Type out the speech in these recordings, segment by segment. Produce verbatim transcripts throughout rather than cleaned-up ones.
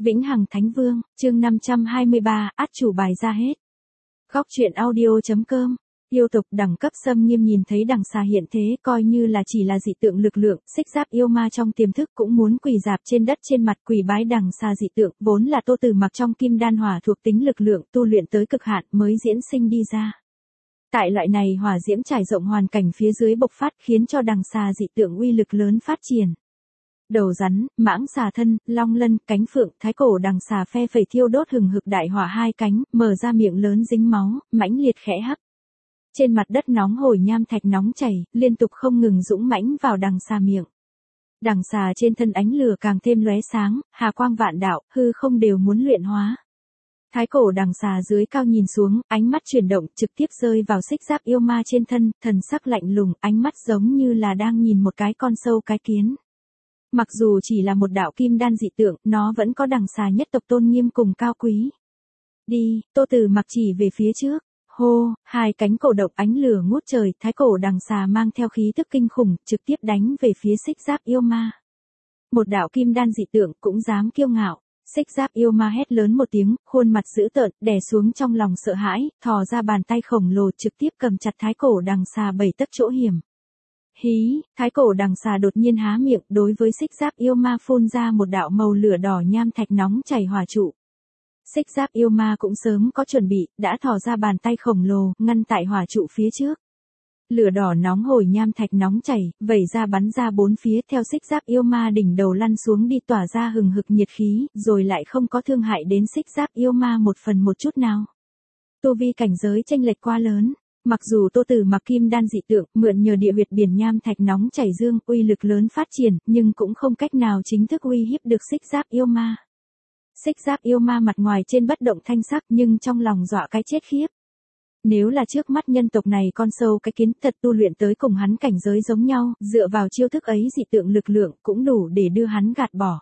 Vĩnh Hằng Thánh Vương, chương năm trăm hai mươi ba, át chủ bài ra hết. Góc truyện audio chấm com. Yêu tộc đẳng cấp xâm nghiêm nhìn thấy đằng xà hiện thế coi như là chỉ là dị tượng lực lượng, xích giáp yêu ma trong tiềm thức cũng muốn quỳ dạp trên đất trên mặt quỳ bái đằng xà dị tượng, vốn là Tô Tử Mặc trong kim đan hỏa thuộc tính lực lượng tu luyện tới cực hạn mới diễn sinh đi ra. Tại loại này hỏa diễm trải rộng hoàn cảnh phía dưới bộc phát khiến cho đằng xà dị tượng uy lực lớn phát triển. Đầu rắn, mãng xà thân, long lân, cánh phượng, thái cổ đằng xà phe phẩy thiêu đốt hừng hực đại hỏa hai cánh, mở ra miệng lớn dính máu, mãnh liệt khẽ hấp. Trên mặt đất nóng hổi nham thạch nóng chảy, liên tục không ngừng dũng mãnh vào đằng xà miệng. Đằng xà trên thân ánh lửa càng thêm lóe sáng, hà quang vạn đạo, hư không đều muốn luyện hóa. Thái cổ đằng xà dưới cao nhìn xuống, ánh mắt chuyển động trực tiếp rơi vào xích giáp yêu ma trên thân, thần sắc lạnh lùng, ánh mắt giống như là đang nhìn một cái con sâu cái kiến. Mặc dù chỉ là một đạo kim đan dị tượng, nó vẫn có đằng xà nhất tộc tôn nghiêm cùng cao quý. Đi, Tô Tử Mặc chỉ về phía trước. Hô, hai cánh cổ động ánh lửa ngút trời, thái cổ đằng xà mang theo khí tức kinh khủng, trực tiếp đánh về phía xích giáp yêu ma. Một đạo kim đan dị tượng cũng dám kiêu ngạo. Xích giáp yêu ma hét lớn một tiếng, khuôn mặt dữ tợn, đè xuống trong lòng sợ hãi, thò ra bàn tay khổng lồ trực tiếp cầm chặt thái cổ đằng xà bảy tấc chỗ hiểm. Hí, thái cổ đằng xà đột nhiên há miệng, đối với xích giáp yêu ma phun ra một đạo màu lửa đỏ nham thạch nóng chảy hỏa trụ. Xích giáp yêu ma cũng sớm có chuẩn bị, đã thò ra bàn tay khổng lồ, ngăn tại hỏa trụ phía trước. Lửa đỏ nóng hổi nham thạch nóng chảy, vẩy ra bắn ra bốn phía theo xích giáp yêu ma đỉnh đầu lăn xuống đi tỏa ra hừng hực nhiệt khí, rồi lại không có thương hại đến xích giáp yêu ma một phần một chút nào. Tu vi cảnh giới chênh lệch quá lớn. Mặc dù Tô Tử Mặc kim đan dị tượng, mượn nhờ địa huyệt biển nham thạch nóng chảy dương, uy lực lớn phát triển, nhưng cũng không cách nào chính thức uy hiếp được xích giáp yêu ma. Xích giáp yêu ma mặt ngoài trên bất động thanh sắc nhưng trong lòng dọa cái chết khiếp. Nếu là trước mắt nhân tộc này con sâu cái kiến thật tu luyện tới cùng hắn cảnh giới giống nhau, dựa vào chiêu thức ấy dị tượng lực lượng cũng đủ để đưa hắn gạt bỏ.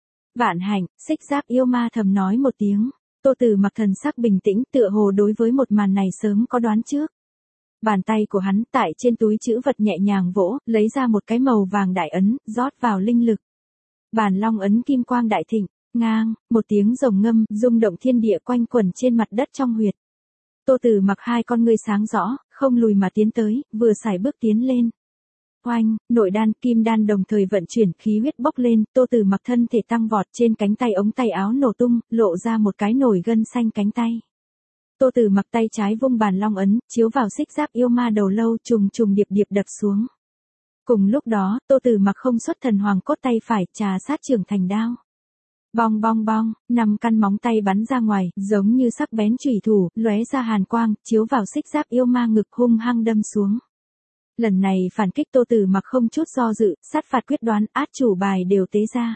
Vạn hạnh, xích giáp yêu ma thầm nói một tiếng. Tô Tử Mặc thần sắc bình tĩnh tựa hồ đối với một màn này sớm có đoán trước. Bàn tay của hắn tại trên túi trữ vật nhẹ nhàng vỗ, lấy ra một cái màu vàng đại ấn, rót vào linh lực. Bàn long ấn kim quang đại thịnh, ngang, một tiếng rồng ngâm, rung động thiên địa quanh quẩn trên mặt đất trong huyệt. Tô Tử Mặc hai con ngươi sáng rõ, không lùi mà tiến tới, vừa sải bước tiến lên. Oanh, nội đan, kim đan đồng thời vận chuyển, khí huyết bốc lên, Tô Tử Mặc thân thể tăng vọt, trên cánh tay ống tay áo nổ tung, lộ ra một cái nổi gân xanh cánh tay. Tô Tử Mặc tay trái vung bàn long ấn, chiếu vào xích giáp yêu ma đầu lâu trùng trùng điệp điệp đập xuống. Cùng lúc đó, Tô Tử Mặc không xuất thần hoàng cốt tay phải, trà sát trưởng thành đao. Bong bong bong, năm căn móng tay bắn ra ngoài, giống như sắc bén chủy thủ, lóe ra hàn quang, chiếu vào xích giáp yêu ma ngực hung hăng đâm xuống. Lần này phản kích Tô Tử Mặc không chút do dự, sát phạt quyết đoán, át chủ bài đều tế ra.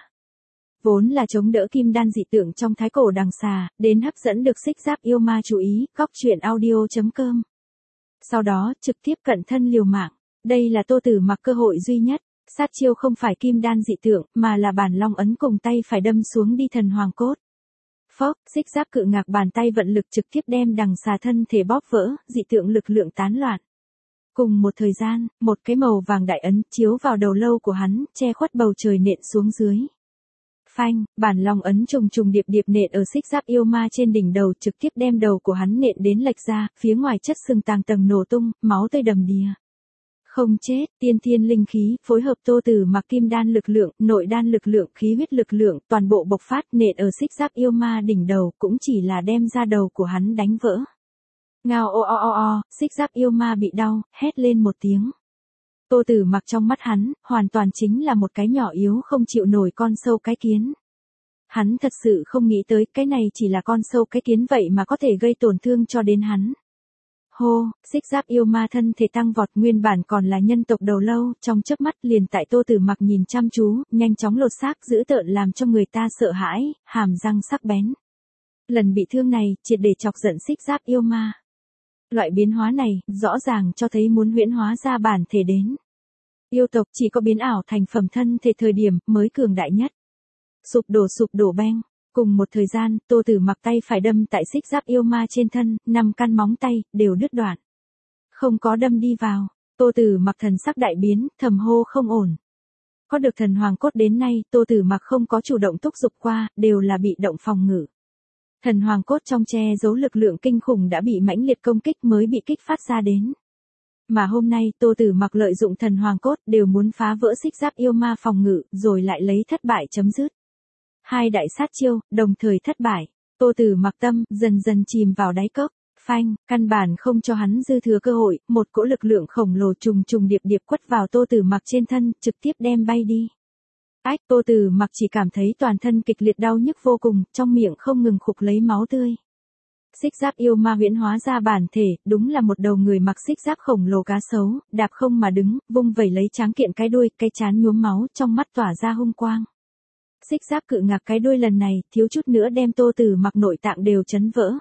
Vốn là chống đỡ kim đan dị tượng trong thái cổ đằng xà, đến hấp dẫn được xích giáp yêu ma chú ý, góc truyện audio chấm com. Sau đó, trực tiếp cận thân liều mạng. Đây là Tô Tử Mặc cơ hội duy nhất. Sát chiêu không phải kim đan dị tượng, mà là bản long ấn cùng tay phải đâm xuống đi thần hoàng cốt. Phốc, xích giáp cự ngạc bàn tay vận lực trực tiếp đem đằng xà thân thể bóp vỡ, dị tượng lực lượng tán loạn. Cùng một thời gian, một cái màu vàng đại ấn chiếu vào đầu lâu của hắn, che khuất bầu trời nện xuống dưới. Phanh, bản long ấn trùng trùng điệp điệp nện ở xích giáp yêu ma trên đỉnh đầu, trực tiếp đem đầu của hắn nện đến lệch ra, phía ngoài chất xương tàng tầng nổ tung, máu tươi đầm đìa. Không chết, tiên thiên linh khí, phối hợp Tô Tử Mặc kim đan lực lượng, nội đan lực lượng, khí huyết lực lượng, toàn bộ bộc phát nện ở xích giáp yêu ma đỉnh đầu, cũng chỉ là đem ra đầu của hắn đánh vỡ. Ngao o o o o, xích giáp yêu ma bị đau, hét lên một tiếng. Tô Tử Mặc trong mắt hắn, hoàn toàn chính là một cái nhỏ yếu không chịu nổi con sâu cái kiến. Hắn thật sự không nghĩ tới cái này chỉ là con sâu cái kiến vậy mà có thể gây tổn thương cho đến hắn. Hô, xích giáp yêu ma thân thể tăng vọt, nguyên bản còn là nhân tộc đầu lâu, trong chớp mắt liền tại Tô Tử Mặc nhìn chăm chú, nhanh chóng lột xác dữ tợn làm cho người ta sợ hãi, hàm răng sắc bén. Lần bị thương này, triệt để chọc giận xích giáp yêu ma. Loại biến hóa này, rõ ràng cho thấy muốn huyễn hóa ra bản thể đến. Yêu tộc chỉ có biến ảo thành phẩm thân thể thời điểm, mới cường đại nhất. Sụp đổ sụp đổ beng. Cùng một thời gian, Tô Tử Mặc tay phải đâm tại xích giáp yêu ma trên thân, năm căn móng tay, đều đứt đoạn. Không có đâm đi vào, Tô Tử Mặc thần sắc đại biến, thầm hô không ổn. Có được thần hoàng cốt đến nay, Tô Tử Mặc không có chủ động thúc giục qua, đều là bị động phòng ngự. Thần hoàng cốt trong che giấu lực lượng kinh khủng đã bị mãnh liệt công kích mới bị kích phát ra đến. Mà hôm nay Tô Tử Mặc lợi dụng thần hoàng cốt đều muốn phá vỡ xích giáp yêu ma phòng ngự, rồi lại lấy thất bại chấm dứt. Hai đại sát chiêu, đồng thời thất bại. Tô Tử Mặc tâm, dần dần chìm vào đáy cốc. Phanh, căn bản không cho hắn dư thừa cơ hội, một cỗ lực lượng khổng lồ trùng trùng điệp điệp quất vào Tô Tử Mặc trên thân, trực tiếp đem bay đi. Ách, Tô Tử Mặc chỉ cảm thấy toàn thân kịch liệt đau nhức vô cùng, trong miệng không ngừng khục lấy máu tươi. Xích giáp yêu ma huyễn hóa ra bản thể, đúng là một đầu người mặc xích giáp khổng lồ cá sấu, đạp không mà đứng, vung vẩy lấy tráng kiện cái đuôi, cái trán nhuốm máu, trong mắt tỏa ra hung quang. Xích giáp cự ngạc cái đuôi lần này, thiếu chút nữa đem Tô Tử Mặc nội tạng đều chấn vỡ.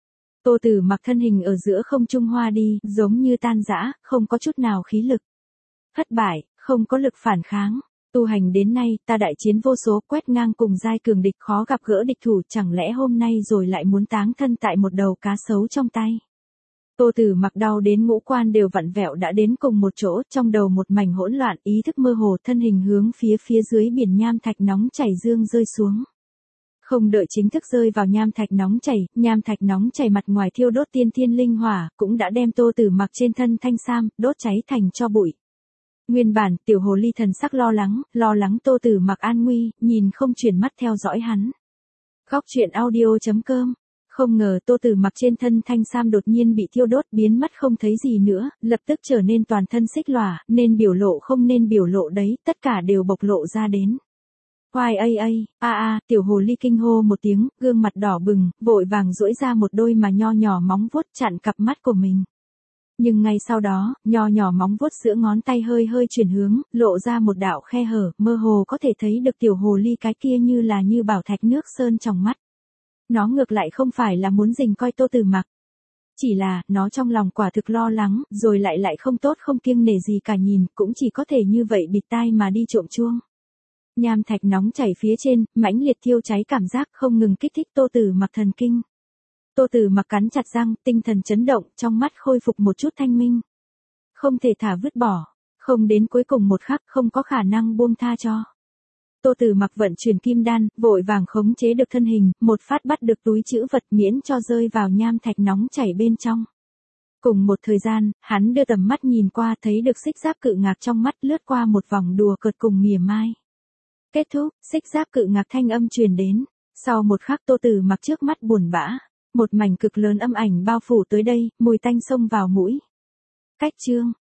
Tô Tử Mặc thân hình ở giữa không trung hoa đi, giống như tan rã, không có chút nào khí lực. Thất bại, không có lực phản kháng. Tu hành đến nay, ta đại chiến vô số, quét ngang cùng giai cường địch, khó gặp gỡ địch thủ, chẳng lẽ hôm nay rồi lại muốn táng thân tại một đầu cá sấu trong tay. Tô Tử Mặc đau đến ngũ quan đều vặn vẹo đã đến cùng một chỗ, trong đầu một mảnh hỗn loạn, ý thức mơ hồ, thân hình hướng phía phía dưới biển nham thạch nóng chảy dương rơi xuống. Không đợi chính thức rơi vào nham thạch nóng chảy, nham thạch nóng chảy mặt ngoài thiêu đốt tiên thiên linh hỏa, cũng đã đem Tô Tử Mặc trên thân thanh sam, đốt cháy thành tro bụi. Nguyên bản, tiểu hồ ly thần sắc lo lắng, lo lắng Tô Tử Mặc an nguy, nhìn không chuyển mắt theo dõi hắn. Góc truyện audio chấm com. Không ngờ Tô Tử Mặc trên thân thanh sam đột nhiên bị thiêu đốt biến mất không thấy gì nữa, lập tức trở nên toàn thân xích lòa, nên biểu lộ không nên biểu lộ đấy, tất cả đều bộc lộ ra đến. Oai a a, a a, tiểu hồ ly kinh hô một tiếng, gương mặt đỏ bừng, vội vàng duỗi ra một đôi mà nho nhỏ móng vuốt chặn cặp mắt của mình. Nhưng ngay sau đó, nho nhỏ móng vuốt giữa ngón tay hơi hơi chuyển hướng, lộ ra một đạo khe hở, mơ hồ có thể thấy được tiểu hồ ly cái kia như là như bảo thạch nước sơn trong mắt. Nó ngược lại không phải là muốn rình coi Tô Tử Mặc. Chỉ là, nó trong lòng quả thực lo lắng, rồi lại lại không tốt không kiêng nể gì cả nhìn, cũng chỉ có thể như vậy bịt tai mà đi trộm chuông. Nham thạch nóng chảy phía trên, mãnh liệt thiêu cháy cảm giác không ngừng kích thích Tô Tử Mặc thần kinh. Tô Tử Mặc cắn chặt răng, tinh thần chấn động, trong mắt khôi phục một chút thanh minh. Không thể thả vứt bỏ, không đến cuối cùng một khắc không có khả năng buông tha cho. Tô Tử Mặc vận chuyển kim đan, vội vàng khống chế được thân hình, một phát bắt được túi trữ vật miễn cho rơi vào nham thạch nóng chảy bên trong. Cùng một thời gian, hắn đưa tầm mắt nhìn qua thấy được xích giáp cự ngạc trong mắt lướt qua một vòng đùa cợt cùng mỉa mai. Kết thúc, xích giáp cự ngạc thanh âm truyền đến. Sau một khắc Tô Tử Mặc trước mắt buồn bã, một mảnh cực lớn âm ảnh bao phủ tới đây, mùi tanh xông vào mũi. Cách chương.